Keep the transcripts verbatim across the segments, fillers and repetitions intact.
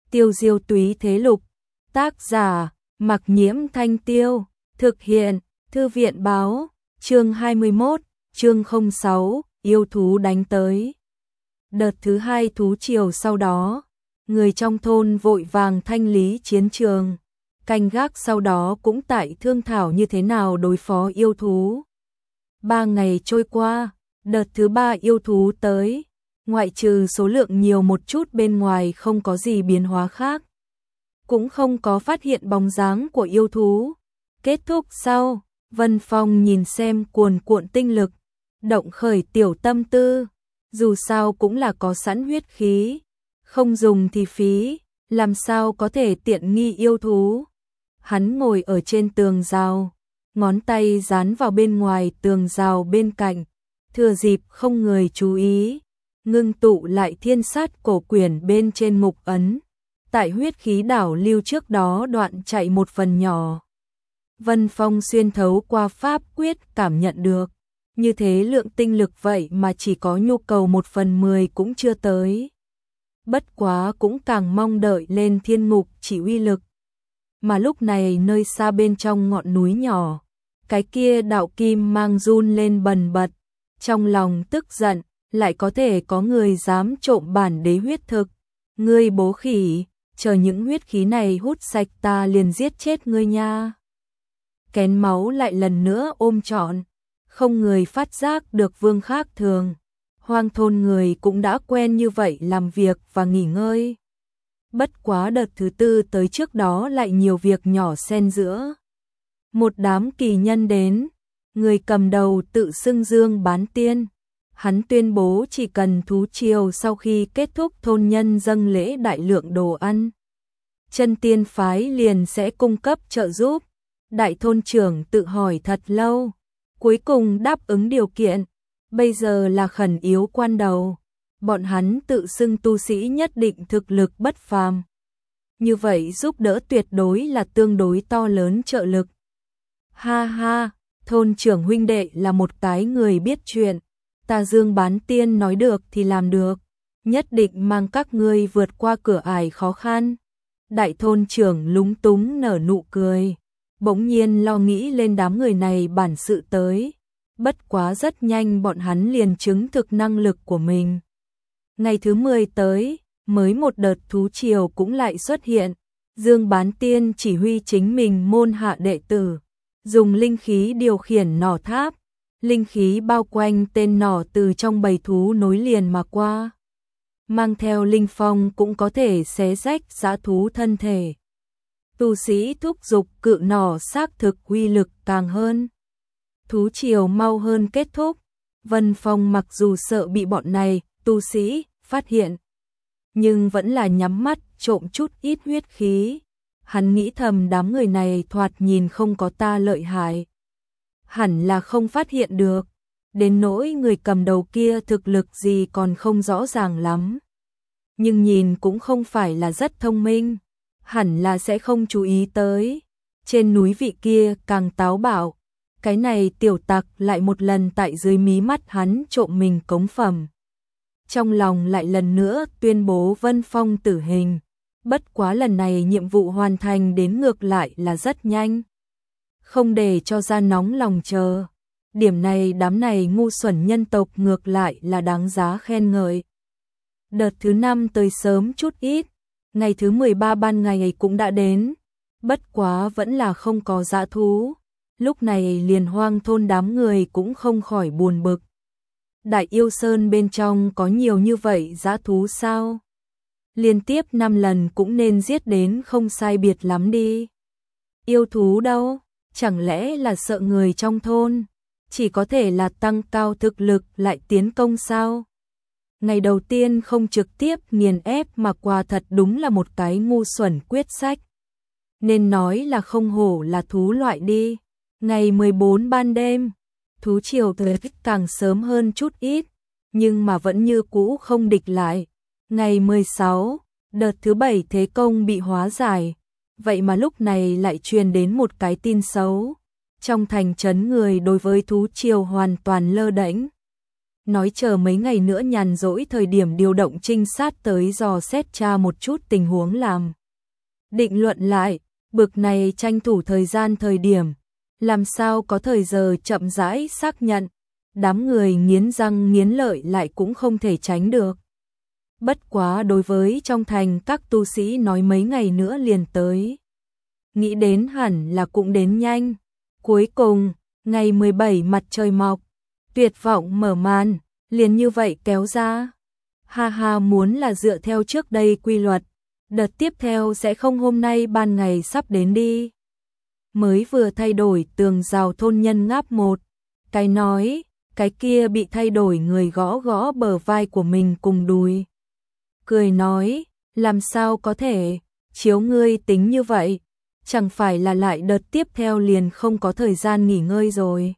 Tiêu diêu túy thế lục. Tác giả, Mặc Nhiễm Thanh Tiêu. Thực hiện, Thư viện báo. Chương hai mươi mốt, chương không sáu, yêu thú đánh tới. Đợt thứ hai thú triều sau đó, người trong thôn vội vàng thanh lý chiến trường. Canh gác sau đó cũng tại thương thảo như thế nào đối phó yêu thú. Ba ngày trôi qua, đợt thứ ba yêu thú tới, ngoại trừ số lượng nhiều một chút bên ngoài không có gì biến hóa khác. Cũng không có phát hiện bóng dáng của yêu thú. Kết thúc sau, Vân Phong nhìn xem cuồn cuộn tinh lực, động khởi tiểu tâm tư, dù sao cũng là có sẵn huyết khí, không dùng thì phí, làm sao có thể tiện nghi yêu thú. Hắn ngồi ở trên tường rào, ngón tay dán vào bên ngoài tường rào bên cạnh, thừa dịp không người chú ý, ngưng tụ lại thiên sát cổ quyển bên trên mục ấn, tại huyết khí đảo lưu trước đó đoạn chạy một phần nhỏ. Vân Phong xuyên thấu qua pháp quyết cảm nhận được, như thế lượng tinh lực vậy mà chỉ có nhu cầu một phần mười cũng chưa tới. Bất quá cũng càng mong đợi lên thiên ngục chỉ uy lực. Mà lúc này nơi xa bên trong ngọn núi nhỏ, cái kia đạo kim mang run lên bần bật, trong lòng tức giận, lại có thể có người dám trộm bản đế huyết thực. Ngươi bố khỉ, chờ những huyết khí này hút sạch ta liền giết chết ngươi nha. Kén máu lại lần nữa ôm trọn, không người phát giác được vương khác thường. Hoang thôn người cũng đã quen như vậy làm việc và nghỉ ngơi. Bất quá đợt thứ tư tới trước đó lại nhiều việc nhỏ xen giữa. Một đám kỳ nhân đến, người cầm đầu tự xưng Dương Bán Tiên. Hắn tuyên bố chỉ cần thú triều sau khi kết thúc thôn nhân dâng lễ đại lượng đồ ăn, chân tiên phái liền sẽ cung cấp trợ giúp. Đại thôn trưởng tự hỏi thật lâu, cuối cùng đáp ứng điều kiện. Bây giờ là khẩn yếu quan đầu, bọn hắn tự xưng tu sĩ nhất định thực lực bất phàm. Như vậy giúp đỡ tuyệt đối là tương đối to lớn trợ lực. Ha ha, thôn trưởng huynh đệ là một cái người biết chuyện, ta Dương Bán Tiên nói được thì làm được, nhất định mang các ngươi vượt qua cửa ải khó khăn. Đại thôn trưởng lúng túng nở nụ cười, bỗng nhiên lo nghĩ lên đám người này bản sự tới. Bất quá rất nhanh bọn hắn liền chứng thực năng lực của mình. Ngày thứ mười tới, mới một đợt thú triều cũng lại xuất hiện. Dương Bán Tiên chỉ huy chính mình môn hạ đệ tử, dùng linh khí điều khiển nỏ tháp. Linh khí bao quanh tên nỏ từ trong bầy thú nối liền mà qua. Mang theo linh phong cũng có thể xé rách dã thú thân thể. Tu sĩ thúc dục cự nỏ xác thực uy lực càng hơn. Thú triều mau hơn kết thúc. Vân Phong mặc dù sợ bị bọn này, tu sĩ, phát hiện, nhưng vẫn là nhắm mắt trộm chút ít huyết khí. Hắn nghĩ thầm đám người này thoạt nhìn không có ta lợi hại, hẳn là không phát hiện được. Đến nỗi người cầm đầu kia thực lực gì còn không rõ ràng lắm, nhưng nhìn cũng không phải là rất thông minh, hẳn là sẽ không chú ý tới. Trên núi vị kia càng táo bạo, cái này tiểu tặc lại một lần tại dưới mí mắt hắn trộm mình cống phẩm. Trong lòng lại lần nữa tuyên bố Vân Phong tử hình. Bất quá lần này nhiệm vụ hoàn thành đến ngược lại là rất nhanh, không để cho ra nóng lòng chờ. Điểm này đám này ngu xuẩn nhân tộc ngược lại là đáng giá khen ngợi. Đợt thứ năm tới sớm chút ít, ngày thứ mười ba ban ngày cũng đã đến. Bất quá vẫn là không có dã thú. Lúc này liền hoang thôn đám người cũng không khỏi buồn bực. Đại yêu sơn bên trong có nhiều như vậy dã thú sao? Liên tiếp năm lần cũng nên giết đến không sai biệt lắm đi. Yêu thú đâu? Chẳng lẽ là sợ người trong thôn? Chỉ có thể là tăng cao thực lực lại tiến công sao? Ngày đầu tiên không trực tiếp nghiền ép mà quả thật đúng là một cái ngu xuẩn quyết sách. Nên nói là không hổ là thú loại đi. Ngày mười bốn ban đêm, thú triều tới càng sớm hơn chút ít, nhưng mà vẫn như cũ không địch lại. Ngày mười sáu, đợt thứ bảy thế công bị hóa giải, vậy mà lúc này lại truyền đến một cái tin xấu. Trong thành trấn người đối với thú triều hoàn toàn lơ đễnh. nói chờ mấy ngày nữa nhàn rỗi thời điểm điều động trinh sát tới dò xét tra một chút tình huống làm. Định luận lại, bực này tranh thủ thời gian thời điểm, làm sao có thời giờ chậm rãi xác nhận, đám người nghiến răng nghiến lợi lại cũng không thể tránh được. Bất quá đối với trong thành các tu sĩ nói mấy ngày nữa liền tới. Nghĩ đến hẳn là cũng đến nhanh. Cuối cùng, ngày mười bảy mặt trời mọc, tuyệt vọng mở màn, liền như vậy kéo ra. Ha ha, muốn là dựa theo trước đây quy luật, đợt tiếp theo sẽ không hôm nay ban ngày sắp đến đi. Mới vừa thay đổi tường rào thôn nhân ngáp một cái nói, cái kia bị thay đổi người gõ gõ bờ vai của mình cùng đùi. Cười nói, làm sao có thể, chiếu ngươi tính như vậy, chẳng phải là lại đợt tiếp theo liền không có thời gian nghỉ ngơi rồi.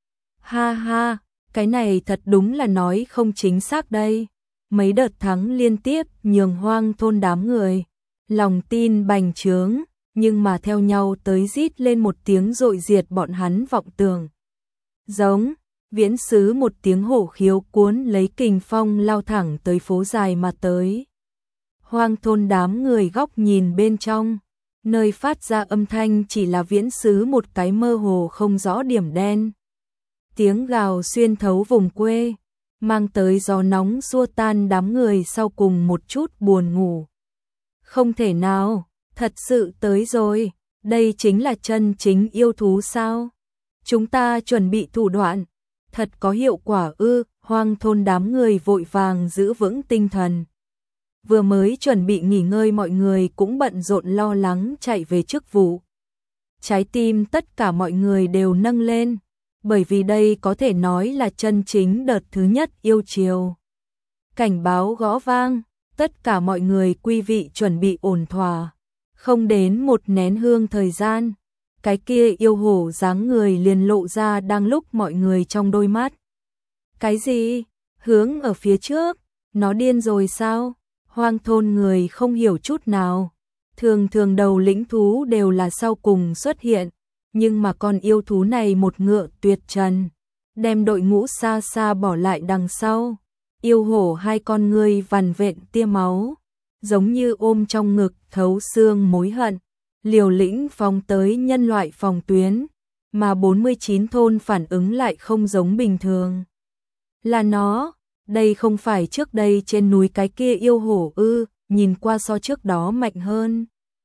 Ha ha, cái này thật đúng là nói không chính xác đây. Mấy đợt thắng liên tiếp nhường Hoang thôn đám người lòng tin bành trướng, nhưng mà theo nhau tới rít lên một tiếng dội diệt bọn hắn vọng tường. Giống, viễn sứ một tiếng hổ khiếu cuốn lấy kình phong lao thẳng tới phố dài mà tới. Hoang thôn đám người góc nhìn bên trong, nơi phát ra âm thanh chỉ là viễn sứ một cái mơ hồ không rõ điểm đen. Tiếng gào xuyên thấu vùng quê, mang tới gió nóng xua tan đám người sau cùng một chút buồn ngủ. Không thể nào, thật sự tới rồi, đây chính là chân chính yêu thú sao? Chúng ta chuẩn bị thủ đoạn, thật có hiệu quả ư? Hoang thôn đám người vội vàng giữ vững tinh thần. Vừa mới chuẩn bị nghỉ ngơi mọi người cũng bận rộn lo lắng chạy về chức vụ. Trái tim tất cả mọi người đều nâng lên, bởi vì đây có thể nói là chân chính đợt thứ nhất yêu chiều. Cảnh báo gõ vang, tất cả mọi người quý vị chuẩn bị ổn thỏa. Không đến một nén hương thời gian, cái kia yêu hổ dáng người liền lộ ra đang lúc mọi người trong đôi mắt. Cái gì? Hướng ở phía trước, nó điên rồi sao? Hoang thôn người không hiểu chút nào. Thường thường đầu lĩnh thú đều là sau cùng xuất hiện, nhưng mà con yêu thú này một ngựa tuyệt trần, đem đội ngũ xa xa bỏ lại đằng sau. Yêu hổ hai con ngươi vằn vện tia máu, giống như ôm trong ngực thấu xương mối hận, liều lĩnh phóng tới nhân loại phòng tuyến, mà bốn mươi chín thôn phản ứng lại không giống bình thường. Là nó, đây không phải trước đây trên núi cái kia yêu hổ ư, nhìn qua so trước đó mạnh hơn.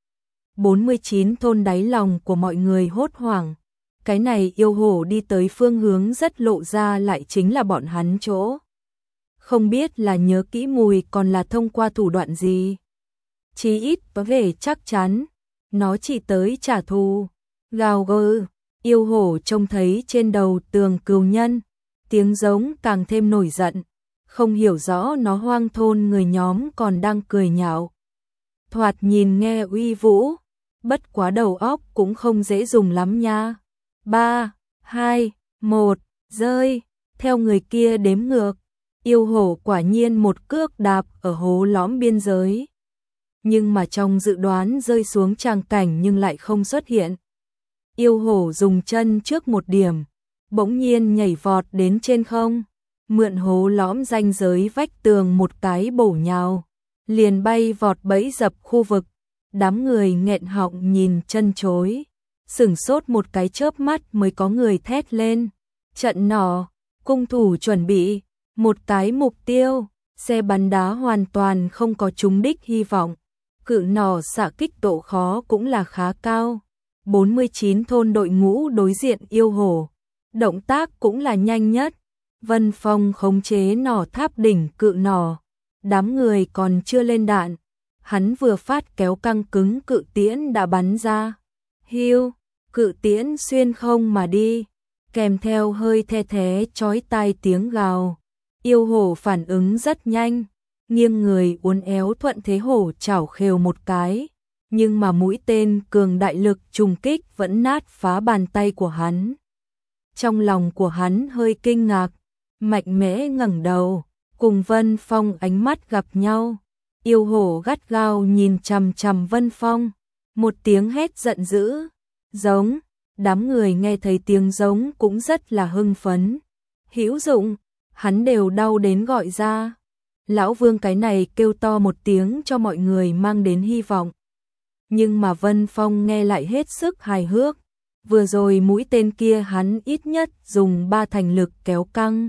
bốn mươi chín thôn đáy lòng của mọi người hốt hoảng, cái này yêu hổ đi tới phương hướng rất lộ ra lại chính là bọn hắn chỗ. Không biết là nhớ kỹ mùi còn là thông qua thủ đoạn gì. Chí ít có vẻ chắc chắn, nó chỉ tới trả thù. Gào gừ, yêu hổ trông thấy trên đầu tường cừu nhân, tiếng giống càng thêm nổi giận, không hiểu rõ nó hoang thôn người nhóm còn đang cười nhạo. Thoạt nhìn nghe uy vũ, bất quá đầu óc cũng không dễ dùng lắm nha. Ba, hai, một, rơi, theo người kia đếm ngược. Yêu hổ quả nhiên một cước đạp ở hố lõm biên giới. Nhưng mà trong dự đoán rơi xuống tràng cảnh nhưng lại không xuất hiện. Yêu hổ dùng chân trước một điểm, bỗng nhiên nhảy vọt đến trên không, mượn hố lõm ranh giới vách tường một cái bổ nhào, liền bay vọt bẫy dập khu vực. Đám người nghẹn họng nhìn chân chối, sửng sốt một cái chớp mắt mới có người thét lên. Trận nỏ, cung thủ chuẩn bị. Một cái mục tiêu, xe bắn đá hoàn toàn không có trúng đích hy vọng. Cự nỏ xạ kích độ khó cũng là khá cao. bốn mươi chín thôn đội ngũ đối diện yêu hổ. Động tác cũng là nhanh nhất. Vân Phong khống chế nỏ tháp đỉnh cự nỏ. Đám người còn chưa lên đạn. Hắn vừa phát kéo căng cứng cự tiễn đã bắn ra. Hiu, cự tiễn xuyên không mà đi. Kèm theo hơi the thé chói tai tiếng gào. Yêu hổ phản ứng rất nhanh, nghiêng người uốn éo thuận thế hổ chảo khều một cái, nhưng mà mũi tên cường đại lực trùng kích vẫn nát phá bàn tay của hắn. Trong lòng của hắn hơi kinh ngạc, mạnh mẽ ngẩng đầu, cùng Vân Phong ánh mắt gặp nhau. Yêu hổ gắt gao nhìn chằm chằm Vân Phong, một tiếng hét giận dữ, giống, đám người nghe thấy tiếng giống cũng rất là hưng phấn. Hữu dụng, hắn đều đau đến gọi ra. Lão Vương cái này kêu to một tiếng cho mọi người mang đến hy vọng. Nhưng mà Vân Phong nghe lại hết sức hài hước. Vừa rồi mũi tên kia hắn ít nhất dùng ba thành lực kéo căng.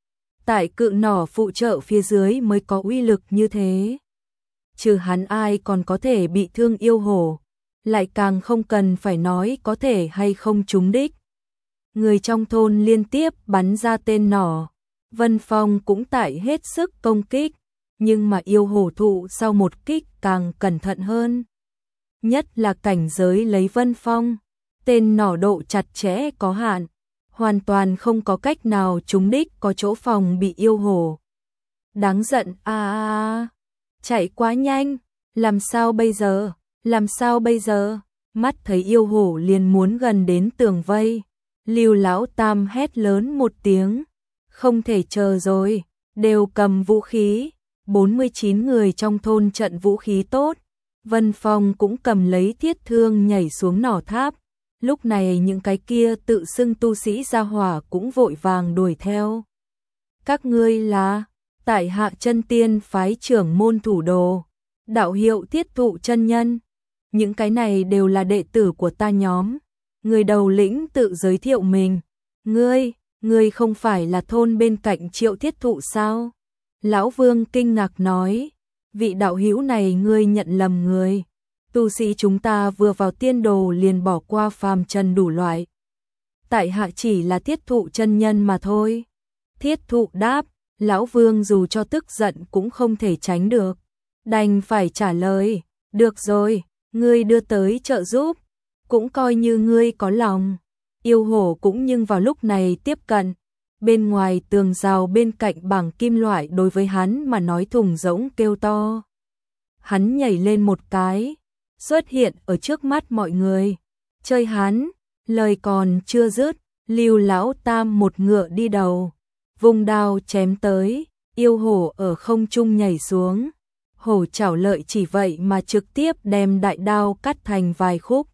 Tại cự nỏ phụ trợ phía dưới mới có uy lực như thế. Trừ hắn ai còn có thể bị thương yêu hổ. Lại càng không cần phải nói có thể hay không trúng đích. Người trong thôn liên tiếp bắn ra tên nỏ. Vân Phong cũng tại hết sức công kích. Nhưng mà yêu hổ thụ sau một kích càng cẩn thận hơn. Nhất là cảnh giới lấy Vân Phong. Tên nỏ độ chặt chẽ có hạn. Hoàn toàn không có cách nào trúng đích, có chỗ phòng bị yêu hổ. Đáng giận, a à, à, chạy quá nhanh. Làm sao bây giờ? Làm sao bây giờ? Mắt thấy yêu hổ liền muốn gần đến tường vây. Lưu Lão Tam hét lớn một tiếng. Không thể chờ rồi, đều cầm vũ khí. bốn mươi chín người trong thôn trận vũ khí tốt. Vân Phong cũng cầm lấy thiết thương nhảy xuống nỏ tháp. Lúc này những cái kia tự xưng tu sĩ gia hỏa cũng vội vàng đuổi theo. Các ngươi là tại Hạ Chân Tiên phái trưởng môn thủ đồ, đạo hiệu Thiết Thụ chân nhân. Những cái này đều là đệ tử của ta nhóm. Người đầu lĩnh tự giới thiệu mình. Ngươi, ngươi không phải là thôn bên cạnh Triệu Thiết Thụ sao? Lão Vương kinh ngạc nói, vị đạo hữu này ngươi nhận lầm người. Tu sĩ chúng ta vừa vào tiên đồ liền bỏ qua phàm trần đủ loại. Tại hạ chỉ là Thiết Thụ chân nhân mà thôi. Thiết Thụ đáp, Lão Vương dù cho tức giận cũng không thể tránh được. Đành phải trả lời, được rồi, ngươi đưa tới trợ giúp. Cũng coi như ngươi có lòng. Yêu hổ cũng nhưng vào lúc này tiếp cận. Bên ngoài tường rào bên cạnh bảng kim loại đối với hắn mà nói thùng rỗng kêu to. Hắn nhảy lên một cái, xuất hiện ở trước mắt mọi người. Chơi hắn, lời còn chưa dứt, Lưu Lão Tam một ngựa đi đầu, vùng đao chém tới, yêu hổ ở không trung nhảy xuống. Hổ chảo lợi chỉ vậy mà trực tiếp đem đại đao cắt thành vài khúc.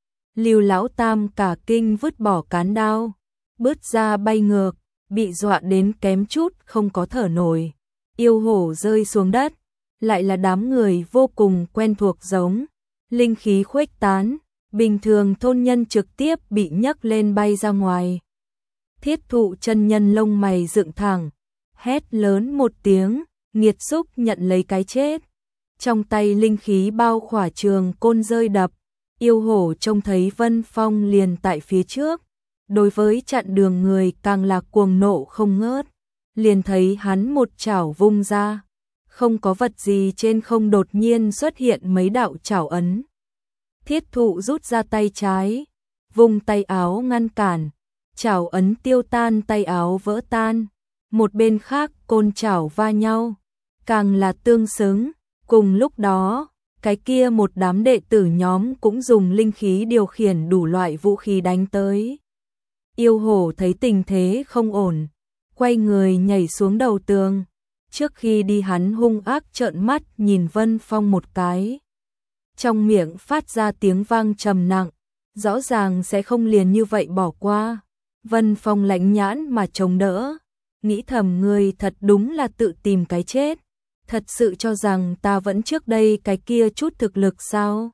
Lưu Lão Tam cả kinh vứt bỏ cán đao, bứt ra bay ngược, bị dọa đến kém chút không có thở nổi. Yêu hổ rơi xuống đất, lại là đám người vô cùng quen thuộc giống. Linh khí khuếch tán, bình thường thôn nhân trực tiếp bị nhấc lên bay ra ngoài. Thiết Thụ chân nhân lông mày dựng thẳng, hét lớn một tiếng, nghiệt xúc nhận lấy cái chết. Trong tay linh khí bao khỏa trường côn rơi đập, yêu hổ trông thấy Vân Phong liền tại phía trước. Đối với chặn đường người càng là cuồng nộ không ngớt, liền thấy hắn một chảo vung ra. Không có vật gì trên không đột nhiên xuất hiện mấy đạo chảo ấn. Thiết Thụ rút ra tay trái, vung tay áo ngăn cản, chảo ấn tiêu tan, tay áo vỡ tan. Một bên khác côn chảo va nhau, càng là tương xứng. Cùng lúc đó, cái kia một đám đệ tử nhóm cũng dùng linh khí điều khiển đủ loại vũ khí đánh tới. Yêu hổ thấy tình thế không ổn, quay người nhảy xuống đầu tường. Trước khi đi hắn hung ác trợn mắt nhìn Vân Phong một cái. Trong miệng phát ra tiếng vang trầm nặng, rõ ràng sẽ không liền như vậy bỏ qua. Vân Phong lạnh nhãn mà chống đỡ, nghĩ thầm ngươi thật đúng là tự tìm cái chết. Thật sự cho rằng ta vẫn trước đây cái kia chút thực lực sao?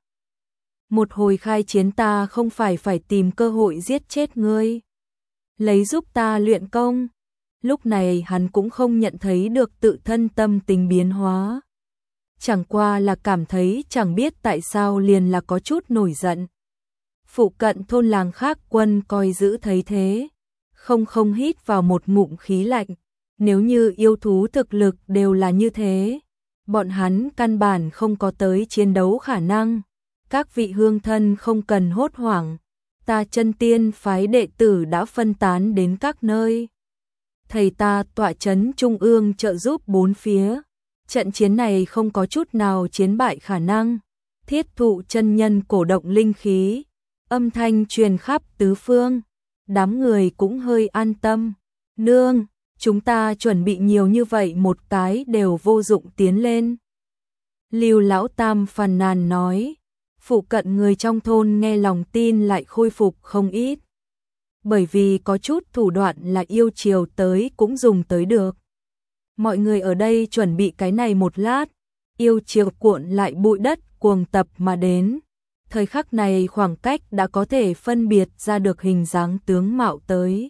Một hồi khai chiến ta không phải phải tìm cơ hội giết chết ngươi, lấy giúp ta luyện công. Lúc này hắn cũng không nhận thấy được tự thân tâm tình biến hóa. Chẳng qua là cảm thấy chẳng biết tại sao liền là có chút nổi giận. Phụ cận thôn làng khác quân coi giữ thấy thế, không không hít vào một ngụm khí lạnh. Nếu như yêu thú thực lực đều là như thế, bọn hắn căn bản không có tới chiến đấu khả năng. Các vị hương thân không cần hốt hoảng, ta Chân Tiên phái đệ tử đã phân tán đến các nơi. Thầy ta tọa trấn trung ương trợ giúp bốn phía. Trận chiến này không có chút nào chiến bại khả năng. Thiết Thụ chân nhân cổ động linh khí, âm thanh truyền khắp tứ phương. Đám người cũng hơi an tâm. Nương, chúng ta chuẩn bị nhiều như vậy một cái đều vô dụng tiến lên. Lưu Lão Tam phàn nàn nói. Phụ cận người trong thôn nghe lòng tin lại khôi phục không ít. bởi vì có chút thủ đoạn là yêu chiều tới cũng dùng tới được. Mọi người ở đây chuẩn bị cái này một lát, yêu chiều cuộn lại bụi đất cuồng tập mà đến. Thời khắc này khoảng cách đã có thể phân biệt ra được hình dáng tướng mạo tới.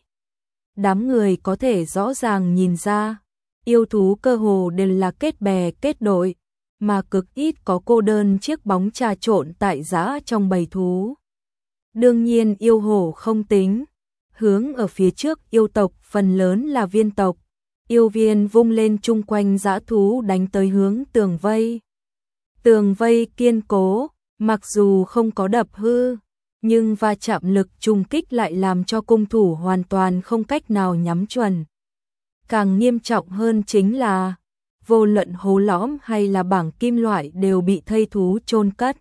Đám người có thể rõ ràng nhìn ra, yêu thú cơ hồ đều là kết bè kết đội, mà cực ít có cô đơn chiếc bóng trà trộn tại giã trong bầy thú. Đương nhiên yêu hổ không tính, hướng ở phía trước yêu tộc phần lớn là viên tộc. Yêu viên vung lên chung quanh dã thú đánh tới hướng tường vây. Tường vây kiên cố, mặc dù không có đập hư, nhưng va chạm lực trùng kích lại làm cho cung thủ hoàn toàn không cách nào nhắm chuẩn. Càng nghiêm trọng hơn chính là, vô luận hố lõm hay là bảng kim loại đều bị thây thú chôn cất.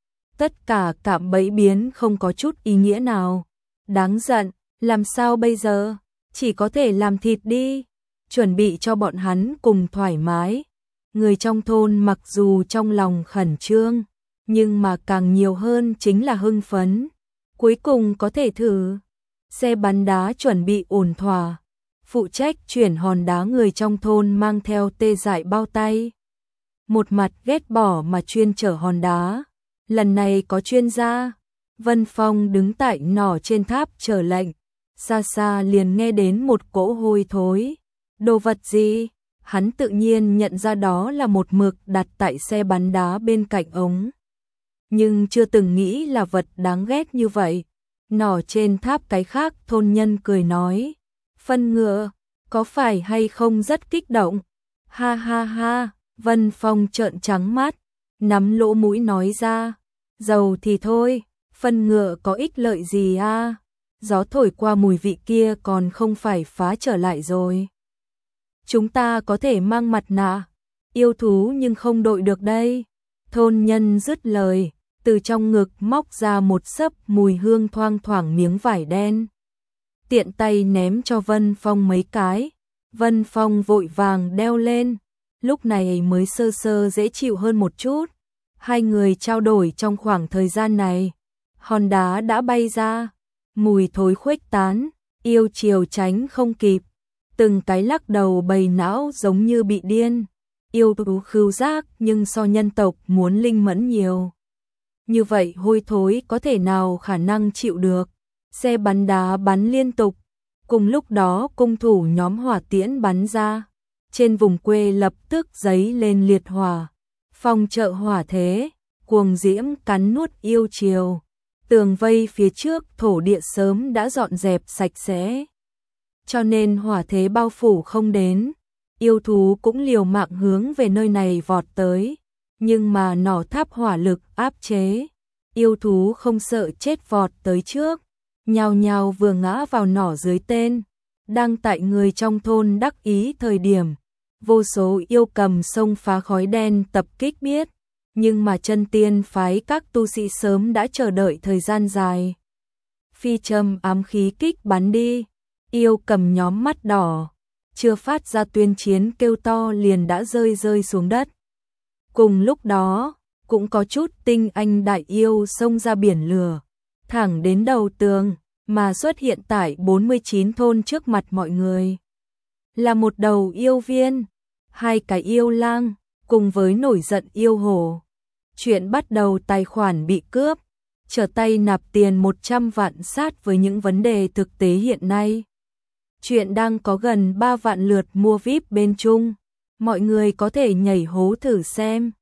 Tất cả cạm bẫy biến không có chút ý nghĩa nào. Đáng giận, làm sao bây giờ? Chỉ có thể làm thịt đi, chuẩn bị cho bọn hắn cùng thoải mái. Người trong thôn mặc dù trong lòng khẩn trương, nhưng mà càng nhiều hơn chính là hưng phấn. Cuối cùng có thể thử. Xe bắn đá chuẩn bị ổn thỏa. Phụ trách chuyển hòn đá người trong thôn mang theo tê dại bao tay. Một mặt ghét bỏ mà chuyên chở hòn đá. Lần này có chuyên gia. Vân Phong đứng tại nỏ trên tháp chờ lệnh. Xa xa liền nghe đến một cỗ hôi thối. Đồ vật gì? Hắn tự nhiên nhận ra đó là một mực đặt tại xe bắn đá bên cạnh ống. Nhưng chưa từng nghĩ là vật đáng ghét như vậy. Nỏ trên tháp cái khác thôn nhân cười nói. Phân ngựa, có phải hay không rất kích động? Ha ha ha, Vân Phong trợn trắng mắt, nắm lỗ mũi nói ra. Dầu thì thôi, phân ngựa có ích lợi gì à? Gió thổi qua mùi vị kia còn không phải phá trở lại rồi. Chúng ta có thể mang mặt nạ, yêu thú nhưng không đội được đây. Thôn nhân dứt lời, từ trong ngực móc ra một xấp mùi hương thoang thoảng miếng vải đen. Tiện tay ném cho Vân Phong mấy cái. Vân Phong vội vàng đeo lên, lúc này mới sơ sơ dễ chịu hơn một chút. Hai người trao đổi trong khoảng thời gian này, hòn đá đã bay ra, mùi thối khuếch tán, yêu chiều tránh không kịp. Từng cái lắc đầu bầy não giống như bị điên. Yêu thú khứu giác nhưng so nhân tộc muốn linh mẫn nhiều. Như vậy hôi thối có thể nào khả năng chịu được. Xe bắn đá bắn liên tục. Cùng lúc đó cung thủ nhóm hỏa tiễn bắn ra. Trên vùng quê lập tức giấy lên liệt hỏa. Phong trợ hỏa thế, cuồng diễm cắn nuốt yêu chiều. Tường vây phía trước thổ địa sớm đã dọn dẹp sạch sẽ. Cho nên hỏa thế bao phủ không đến. Yêu thú cũng liều mạng hướng về nơi này vọt tới. Nhưng mà nỏ tháp hỏa lực áp chế. Yêu thú không sợ chết vọt tới trước. Nhào nhào vừa ngã vào nỏ dưới tên. Đang tại người trong thôn đắc ý thời điểm. Vô số yêu cầm sông phá khói đen tập kích biết. Nhưng mà chân tiên phái các tu sĩ sớm đã chờ đợi thời gian dài. Phi châm ám khí kích bắn đi. Yêu cầm nhóm mắt đỏ. Chưa phát ra tuyên chiến kêu to liền đã rơi rơi xuống đất. Cùng lúc đó, cũng có chút tinh anh đại yêu xông ra biển lửa. Thẳng đến đầu tường, mà xuất hiện tại bốn mươi chín thôn trước mặt mọi người. Là một đầu yêu viên, hai cái yêu lang, cùng với nổi giận yêu hổ. Chuyện bắt đầu tài khoản bị cướp, trở tay nạp tiền một trăm vạn sát với những vấn đề thực tế hiện nay. Chuyện đang có gần ba vạn lượt mua vi ai pi bên Trung, mọi người có thể nhảy hố thử xem.